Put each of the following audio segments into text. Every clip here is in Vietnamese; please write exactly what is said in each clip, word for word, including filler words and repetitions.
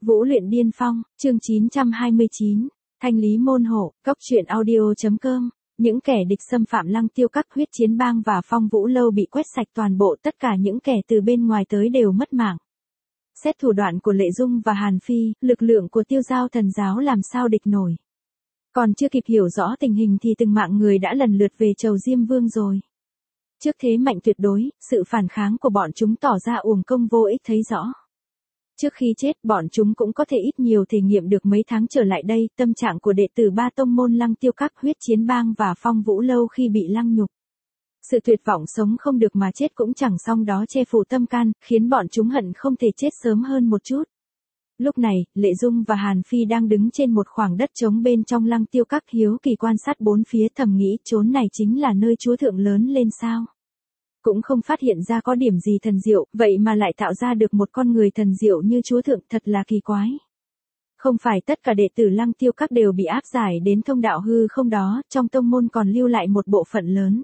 Vũ luyện điên phong, chương chín trăm hai mươi chín, thanh lý môn hộ, cốc truyện audio.com. Những kẻ địch xâm phạm Lăng Tiêu Các, Huyết Chiến Bang và Phong Vũ Lâu bị quét sạch toàn bộ, tất cả những kẻ từ bên ngoài tới đều mất mạng. Xét thủ đoạn của Lệ Dung và Hàn Phi, lực lượng của Tiêu Giao Thần Giáo làm sao địch nổi. Còn chưa kịp hiểu rõ tình hình thì từng mạng người đã lần lượt về chầu Diêm Vương rồi. Trước thế mạnh tuyệt đối, sự phản kháng của bọn chúng tỏ ra uổng công vô ích thấy rõ. Trước khi chết, bọn chúng cũng có thể ít nhiều thể nghiệm được mấy tháng trở lại đây, tâm trạng của đệ tử ba tông môn Lăng Tiêu Các, Huyết Chiến Bang và Phong Vũ Lâu khi bị lăng nhục. Sự tuyệt vọng sống không được mà chết cũng chẳng xong đó che phủ tâm can, khiến bọn chúng hận không thể chết sớm hơn một chút. Lúc này, Lệ Dung và Hàn Phi đang đứng trên một khoảng đất trống bên trong Lăng Tiêu Các, hiếu kỳ quan sát bốn phía, thầm nghĩ chốn này chính là nơi chúa thượng lớn lên sao. Cũng không phát hiện ra có điểm gì thần diệu, vậy mà lại tạo ra được một con người thần diệu như chúa thượng, thật là kỳ quái. Không phải tất cả đệ tử Lăng Tiêu Các đều bị áp giải đến thông đạo hư không đó, trong tông môn còn lưu lại một bộ phận lớn.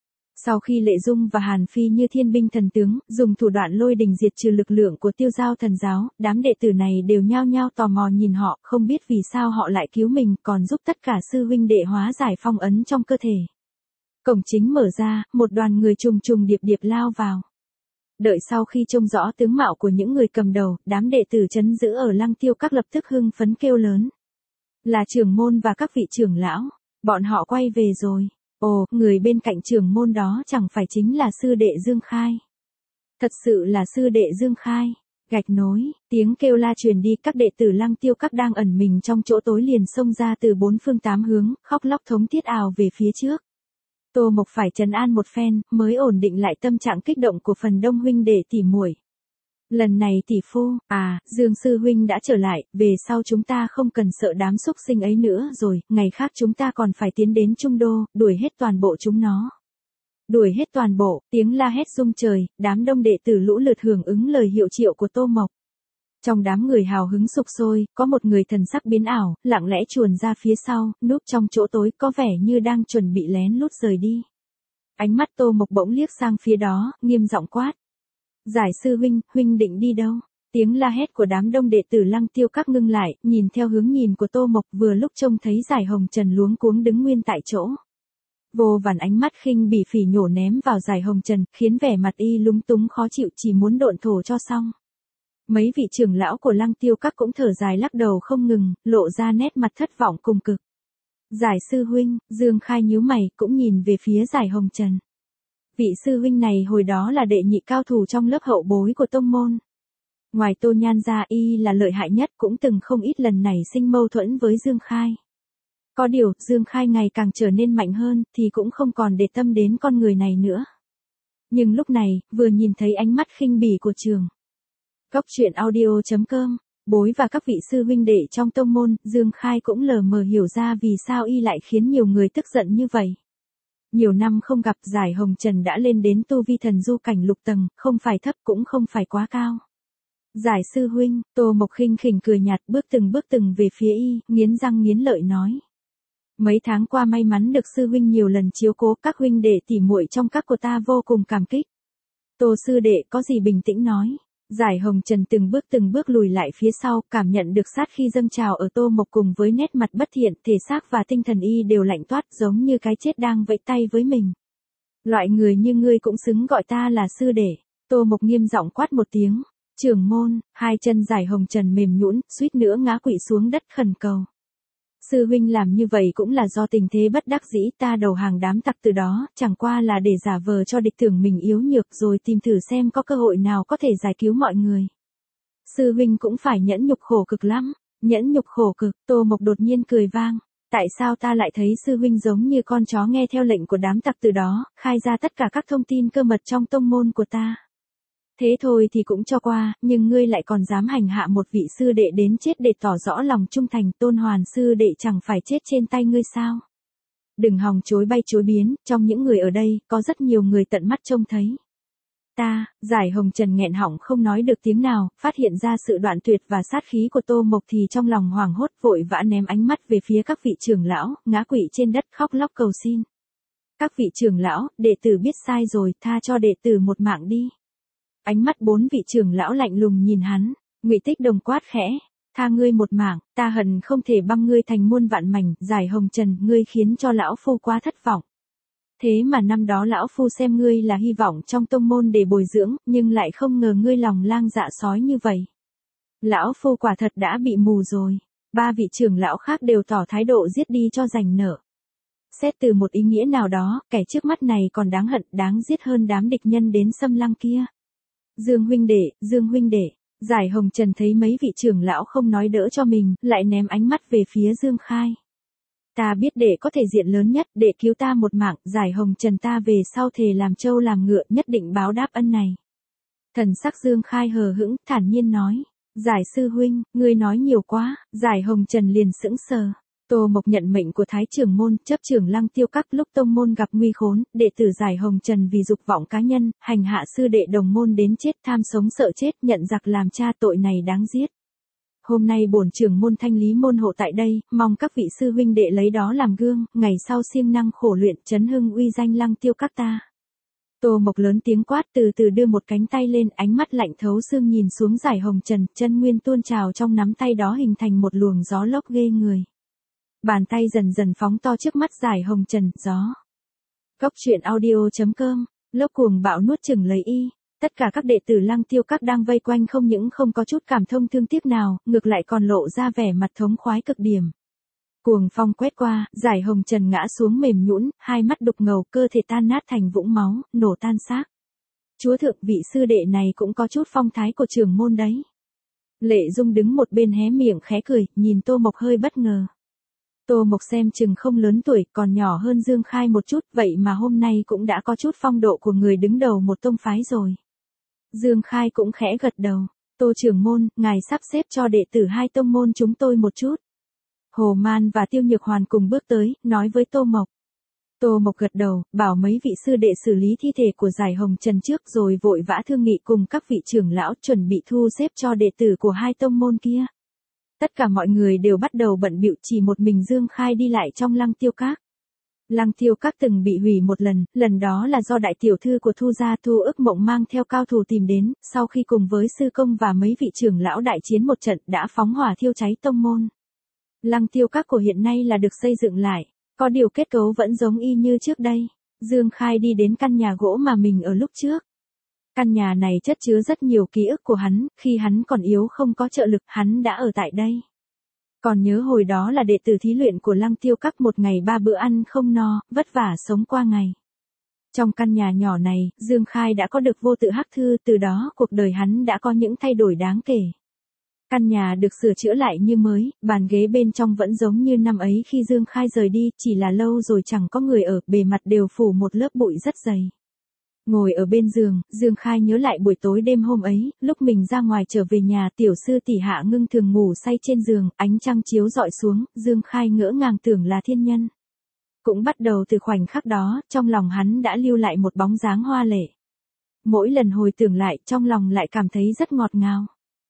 Sau khi Lệ Dung và Hàn Phi như thiên binh thần tướng, dùng thủ đoạn lôi đình diệt trừ lực lượng của Tiêu Giao Thần Giáo, đám đệ tử này đều nhao nhao tò mò nhìn họ, không biết vì sao họ lại cứu mình, còn giúp tất cả sư huynh đệ hóa giải phong ấn trong cơ thể. Cổng chính mở ra, một đoàn người trùng trùng điệp điệp lao vào. Đợi sau khi trông rõ tướng mạo của những người cầm đầu, đám đệ tử trấn giữ ở Lăng Tiêu Các lập tức hưng phấn kêu lớn. Là trưởng môn và các vị trưởng lão, bọn họ quay về rồi. Ồ, người bên cạnh trưởng môn đó chẳng phải chính là sư đệ Dương Khai. Thật sự là sư đệ Dương Khai. Gạch nối, tiếng kêu la truyền đi, các đệ tử Lăng Tiêu Các đang ẩn mình trong chỗ tối liền xông ra từ bốn phương tám hướng, khóc lóc thống thiết ào về phía trước. Tô Mộc phải trấn an một phen, mới ổn định lại tâm trạng kích động của phần đông huynh đệ tỉ muội. Lần này tỷ phu, à, Dương sư huynh đã trở lại, về sau chúng ta không cần sợ đám xúc sinh ấy nữa rồi, ngày khác chúng ta còn phải tiến đến Trung Đô, đuổi hết toàn bộ chúng nó. Đuổi hết toàn bộ, tiếng la hét rung trời, đám đông đệ tử lũ lượt hưởng ứng lời hiệu triệu của Tô Mộc. Trong đám người hào hứng sục sôi, có một người thần sắc biến ảo, lặng lẽ chuồn ra phía sau, núp trong chỗ tối, có vẻ như đang chuẩn bị lén lút rời đi. Ánh mắt Tô Mộc bỗng liếc sang phía đó, nghiêm giọng quát. Giải sư huynh, huynh định đi đâu? Tiếng la hét của đám đông đệ tử Lăng Tiêu Các ngưng lại, nhìn theo hướng nhìn của Tô Mộc, vừa lúc trông thấy Giải Hồng Trần luống cuống đứng nguyên tại chỗ. Vô vàn ánh mắt khinh bỉ phỉ nhổ ném vào Giải Hồng Trần, khiến vẻ mặt y lúng túng khó chịu, chỉ muốn độn thổ cho xong. Mấy vị trưởng lão của Lăng Tiêu Các cũng thở dài lắc đầu không ngừng, lộ ra nét mặt thất vọng cùng cực. Giải sư huynh, Dương Khai nhíu mày, cũng nhìn về phía Giải Hồng Trần. Vị sư huynh này hồi đó là đệ nhị cao thủ trong lớp hậu bối của tông môn. Ngoài Tô Nhan ra, y là lợi hại nhất, cũng từng không ít lần nảy sinh mâu thuẫn với Dương Khai. Có điều, Dương Khai ngày càng trở nên mạnh hơn, thì cũng không còn để tâm đến con người này nữa. Nhưng lúc này, vừa nhìn thấy ánh mắt khinh bỉ của trường cốc truyện audio.com, bối và các vị sư huynh đệ trong tông môn, Dương Khai cũng lờ mờ hiểu ra vì sao y lại khiến nhiều người tức giận như vậy. Nhiều năm không gặp, Giải Hồng Trần đã lên đến tu vi thần du cảnh lục tầng, không phải thấp cũng không phải quá cao. Giải sư huynh, Tô Mộc khinh khỉnh cười nhạt, bước từng bước từng về phía y, nghiến răng nghiến lợi nói. Mấy tháng qua may mắn được sư huynh nhiều lần chiếu cố, các huynh đệ tỉ muội trong các của ta vô cùng cảm kích. Tô sư đệ có gì bình tĩnh nói. Giải Hồng Trần từng bước từng bước lùi lại phía sau, cảm nhận được sát khí dâng trào ở Tô Mộc cùng với nét mặt bất thiện, thể xác và tinh thần y đều lạnh toát, giống như cái chết đang vẫy tay với mình. Loại người như ngươi cũng xứng gọi ta là sư đệ. Tô Mộc nghiêm giọng quát một tiếng. Trưởng môn, hai chân Giải Hồng Trần mềm nhũn, suýt nữa ngã quỵ xuống đất khẩn cầu. Sư huynh làm như vậy cũng là do tình thế bất đắc dĩ, ta đầu hàng đám tặc từ đó, chẳng qua là để giả vờ cho địch tưởng mình yếu nhược rồi tìm thử xem có cơ hội nào có thể giải cứu mọi người. Sư huynh cũng phải nhẫn nhục khổ cực lắm. Nhẫn nhục khổ cực, Tô Mộc đột nhiên cười vang. Tại sao ta lại thấy sư huynh giống như con chó nghe theo lệnh của đám tặc từ đó, khai ra tất cả các thông tin cơ mật trong tông môn của ta. Thế thôi thì cũng cho qua, nhưng ngươi lại còn dám hành hạ một vị sư đệ đến chết để tỏ rõ lòng trung thành, Tôn Hoàn sư đệ chẳng phải chết trên tay ngươi sao? Đừng hòng chối bay chối biến, trong những người ở đây, có rất nhiều người tận mắt trông thấy. Ta, Giải Hồng Trần nghẹn họng không nói được tiếng nào, phát hiện ra sự đoạn tuyệt và sát khí của Tô Mộc thì trong lòng hoảng hốt, vội vã ném ánh mắt về phía các vị trưởng lão, ngã quỵ trên đất khóc lóc cầu xin. Các vị trưởng lão, đệ tử biết sai rồi, tha cho đệ tử một mạng đi. Ánh mắt bốn vị trưởng lão lạnh lùng nhìn hắn, Ngụy Tích Đồng quát khẽ, Tha ngươi một mạng, ta hận không thể băm ngươi thành muôn vạn mảnh, Giải Hồng Trần, ngươi khiến cho lão phu quá thất vọng. Thế mà năm đó lão phu xem ngươi là hy vọng trong tông môn để bồi dưỡng, nhưng lại không ngờ ngươi lòng lang dạ sói như vậy. Lão phu quả thật đã bị mù rồi. Ba vị trưởng lão khác đều tỏ thái độ giết đi cho rành nợ. Xét từ một ý nghĩa nào đó, kẻ trước mắt này còn đáng hận, đáng giết hơn đám địch nhân đến xâm lăng kia. Dương huynh đệ, Dương huynh đệ, Giải Hồng Trần thấy mấy vị trưởng lão không nói đỡ cho mình, lại ném ánh mắt về phía Dương Khai. Ta biết đệ có thể diện lớn nhất, đệ cứu ta một mạng, Giải Hồng Trần ta về sau thề làm trâu làm ngựa, nhất định báo đáp ân này. Thần sắc Dương Khai hờ hững, thản nhiên nói. Giải sư huynh, ngươi nói nhiều quá, Giải Hồng Trần liền sững sờ. Tô Mộc nhận mệnh của Thái trưởng môn, chấp trưởng Lăng Tiêu Các lúc tông môn gặp nguy khốn, đệ tử Giải Hồng Trần vì dục vọng cá nhân, hành hạ sư đệ đồng môn đến chết, tham sống sợ chết, nhận giặc làm cha, tội này đáng giết. Hôm nay bổn trưởng môn thanh lý môn hộ tại đây, mong các vị sư huynh đệ lấy đó làm gương, ngày sau siêng năng khổ luyện, chấn hưng uy danh Lăng Tiêu Các ta. Tô Mộc lớn tiếng quát, từ từ đưa một cánh tay lên, ánh mắt lạnh thấu xương nhìn xuống Giải Hồng Trần, chân nguyên tuôn trào trong nắm tay đó hình thành một luồng gió lốc ghê người. Bàn tay dần dần phóng to trước mắt Giải Hồng Trần, gió. Góc truyện audio chấm com, lốc cuồng bạo nuốt chửng lấy y. Tất cả các đệ tử Lăng Tiêu Các đang vây quanh không những không có chút cảm thông thương tiếc nào, ngược lại còn lộ ra vẻ mặt thống khoái cực điểm. Cuồng phong quét qua, Giải Hồng Trần ngã xuống mềm nhũn, hai mắt đục ngầu, cơ thể tan nát thành vũng máu, nổ tan xác. Chúa thượng, vị sư đệ này cũng có chút phong thái của trưởng môn đấy. Lệ Dung đứng một bên hé miệng khẽ cười, nhìn Tô Mộc hơi bất ngờ. Tô Mộc xem chừng không lớn tuổi, còn nhỏ hơn Dương Khai một chút, vậy mà hôm nay cũng đã có chút phong độ của người đứng đầu một tông phái rồi. Dương Khai cũng khẽ gật đầu. Tô trưởng môn, ngài sắp xếp cho đệ tử hai tông môn chúng tôi một chút. Hồ Man và Tiêu Nhược Hoàn cùng bước tới, nói với Tô Mộc. Tô Mộc gật đầu, bảo mấy vị sư đệ xử lý thi thể của Giải Hồng Trần trước rồi vội vã thương nghị cùng các vị trưởng lão chuẩn bị thu xếp cho đệ tử của hai tông môn kia. Tất cả mọi người đều bắt đầu bận bịu, chỉ một mình Dương Khai đi lại trong Lăng Tiêu Các. Lăng Tiêu Các từng bị hủy một lần, lần đó là do đại tiểu thư của Thu gia Thu Ức Mộng mang theo cao thủ tìm đến, sau khi cùng với sư công và mấy vị trưởng lão đại chiến một trận đã phóng hỏa thiêu cháy tông môn. Lăng Tiêu Các của hiện nay là được xây dựng lại, có điều kết cấu vẫn giống y như trước đây. Dương Khai đi đến căn nhà gỗ mà mình ở lúc trước. Căn nhà này chất chứa rất nhiều ký ức của hắn, khi hắn còn yếu không có trợ lực, hắn đã ở tại đây. Còn nhớ hồi đó là đệ tử thí luyện của Lăng Tiêu Các, một ngày ba bữa ăn không no, vất vả sống qua ngày. Trong căn nhà nhỏ này, Dương Khai đã có được vô tự hắc thư, từ đó cuộc đời hắn đã có những thay đổi đáng kể. Căn nhà được sửa chữa lại như mới, bàn ghế bên trong vẫn giống như năm ấy khi Dương Khai rời đi, chỉ là lâu rồi chẳng có người ở, bề mặt đều phủ một lớp bụi rất dày. Ngồi ở bên giường, Dương Khai nhớ lại buổi tối đêm hôm ấy, lúc mình ra ngoài trở về nhà, tiểu sư tỷ Hạ Ngưng thường ngủ say trên giường, ánh trăng chiếu rọi xuống, Dương Khai ngỡ ngàng tưởng là thiên nhân. Cũng bắt đầu từ khoảnh khắc đó, trong lòng hắn đã lưu lại một bóng dáng hoa lệ. Mỗi lần hồi tưởng lại, trong lòng lại cảm thấy rất ngọt ngào.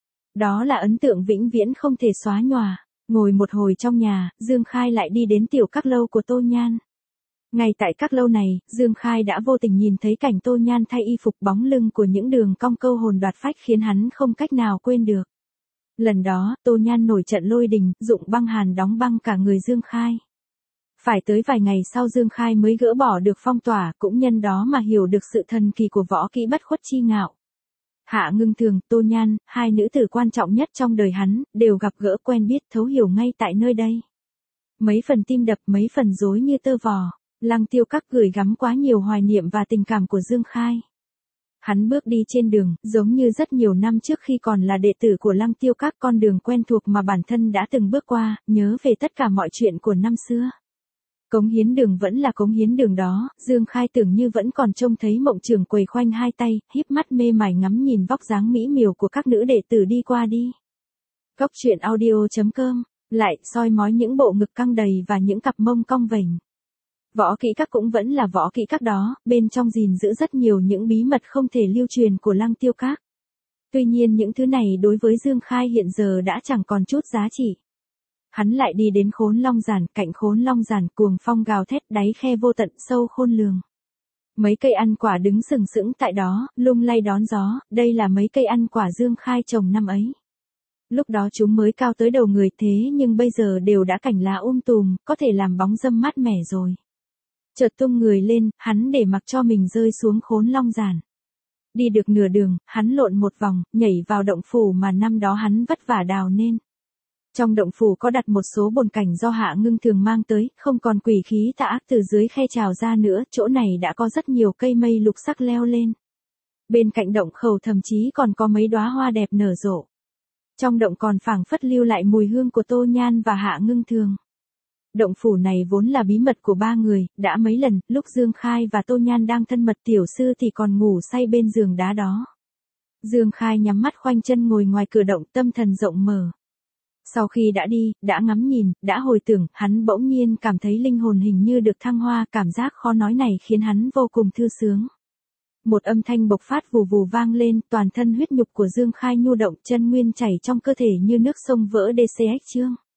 Đó là ấn tượng vĩnh viễn không thể xóa nhòa. Ngồi một hồi trong nhà, Dương Khai lại đi đến tiểu các lâu của Tô Nhan. Ngay tại các lâu này, Dương Khai đã vô tình nhìn thấy cảnh Tô Nhan thay y phục, bóng lưng của những đường cong câu hồn đoạt phách khiến hắn không cách nào quên được. Lần đó, Tô Nhan nổi trận lôi đình, dụng băng hàn đóng băng cả người Dương Khai. Phải tới vài ngày sau Dương Khai mới gỡ bỏ được phong tỏa, cũng nhân đó mà hiểu được sự thần kỳ của võ kỹ bất khuất chi ngạo. Hạ Ngưng Thường, Tô Nhan, hai nữ tử quan trọng nhất trong đời hắn, đều gặp gỡ quen biết thấu hiểu ngay tại nơi đây. Mấy phần tim đập, mấy phần rối như tơ vò. Lăng Tiêu Các gửi gắm quá nhiều hoài niệm và tình cảm của Dương Khai. Hắn bước đi trên đường, giống như rất nhiều năm trước khi còn là đệ tử của Lăng Tiêu Các, con đường quen thuộc mà bản thân đã từng bước qua, nhớ về tất cả mọi chuyện của năm xưa. Cống hiến đường vẫn là cống hiến đường đó, Dương Khai tưởng như vẫn còn trông thấy Mộng Trường quầy khoanh hai tay, híp mắt mê mải ngắm nhìn vóc dáng mỹ miều của các nữ đệ tử đi qua đi. Góc truyện audio chấm com, lại soi mói những bộ ngực căng đầy và những cặp mông cong vểnh. Võ kỹ các cũng vẫn là võ kỹ các đó, bên trong gìn giữ rất nhiều những bí mật không thể lưu truyền của Lăng Tiêu Các. Tuy nhiên những thứ này đối với Dương Khai hiện giờ đã chẳng còn chút giá trị. Hắn lại đi đến Khốn Long Giản, cạnh Khốn Long Giản cuồng phong gào thét, đáy khe vô tận sâu khôn lường. Mấy cây ăn quả đứng sừng sững tại đó, lung lay đón gió, đây là mấy cây ăn quả Dương Khai trồng năm ấy. Lúc đó chúng mới cao tới đầu người thế nhưng bây giờ đều đã cảnh lá um tùm, có thể làm bóng râm mát mẻ rồi. Chợt tung người lên, hắn để mặc cho mình rơi xuống khốn long giản. Đi được nửa đường, hắn lộn một vòng, nhảy vào động phủ mà năm đó hắn vất vả đào nên. Trong động phủ có đặt một số bồn cảnh do Hạ Ngưng Thường mang tới, không còn quỷ khí tà ác từ dưới khe trào ra nữa, chỗ này đã có rất nhiều cây mây lục sắc leo lên. Bên cạnh động khẩu thậm chí còn có mấy đóa hoa đẹp nở rộ. Trong động còn phảng phất lưu lại mùi hương của Tô Nhan và Hạ Ngưng Thường. Động phủ này vốn là bí mật của ba người, đã mấy lần, lúc Dương Khai và Tô Nhan đang thân mật tiểu sư thì còn ngủ say bên giường đá đó. Dương Khai nhắm mắt khoanh chân ngồi ngoài cửa động, tâm thần rộng mở. Sau khi đã đi, đã ngắm nhìn, đã hồi tưởng, hắn bỗng nhiên cảm thấy linh hồn hình như được thăng hoa, cảm giác khó nói này khiến hắn vô cùng thư sướng. Một âm thanh bộc phát vù vù vang lên, toàn thân huyết nhục của Dương Khai nhu động, chân nguyên chảy trong cơ thể như nước sông vỡ đê xê ếch chương.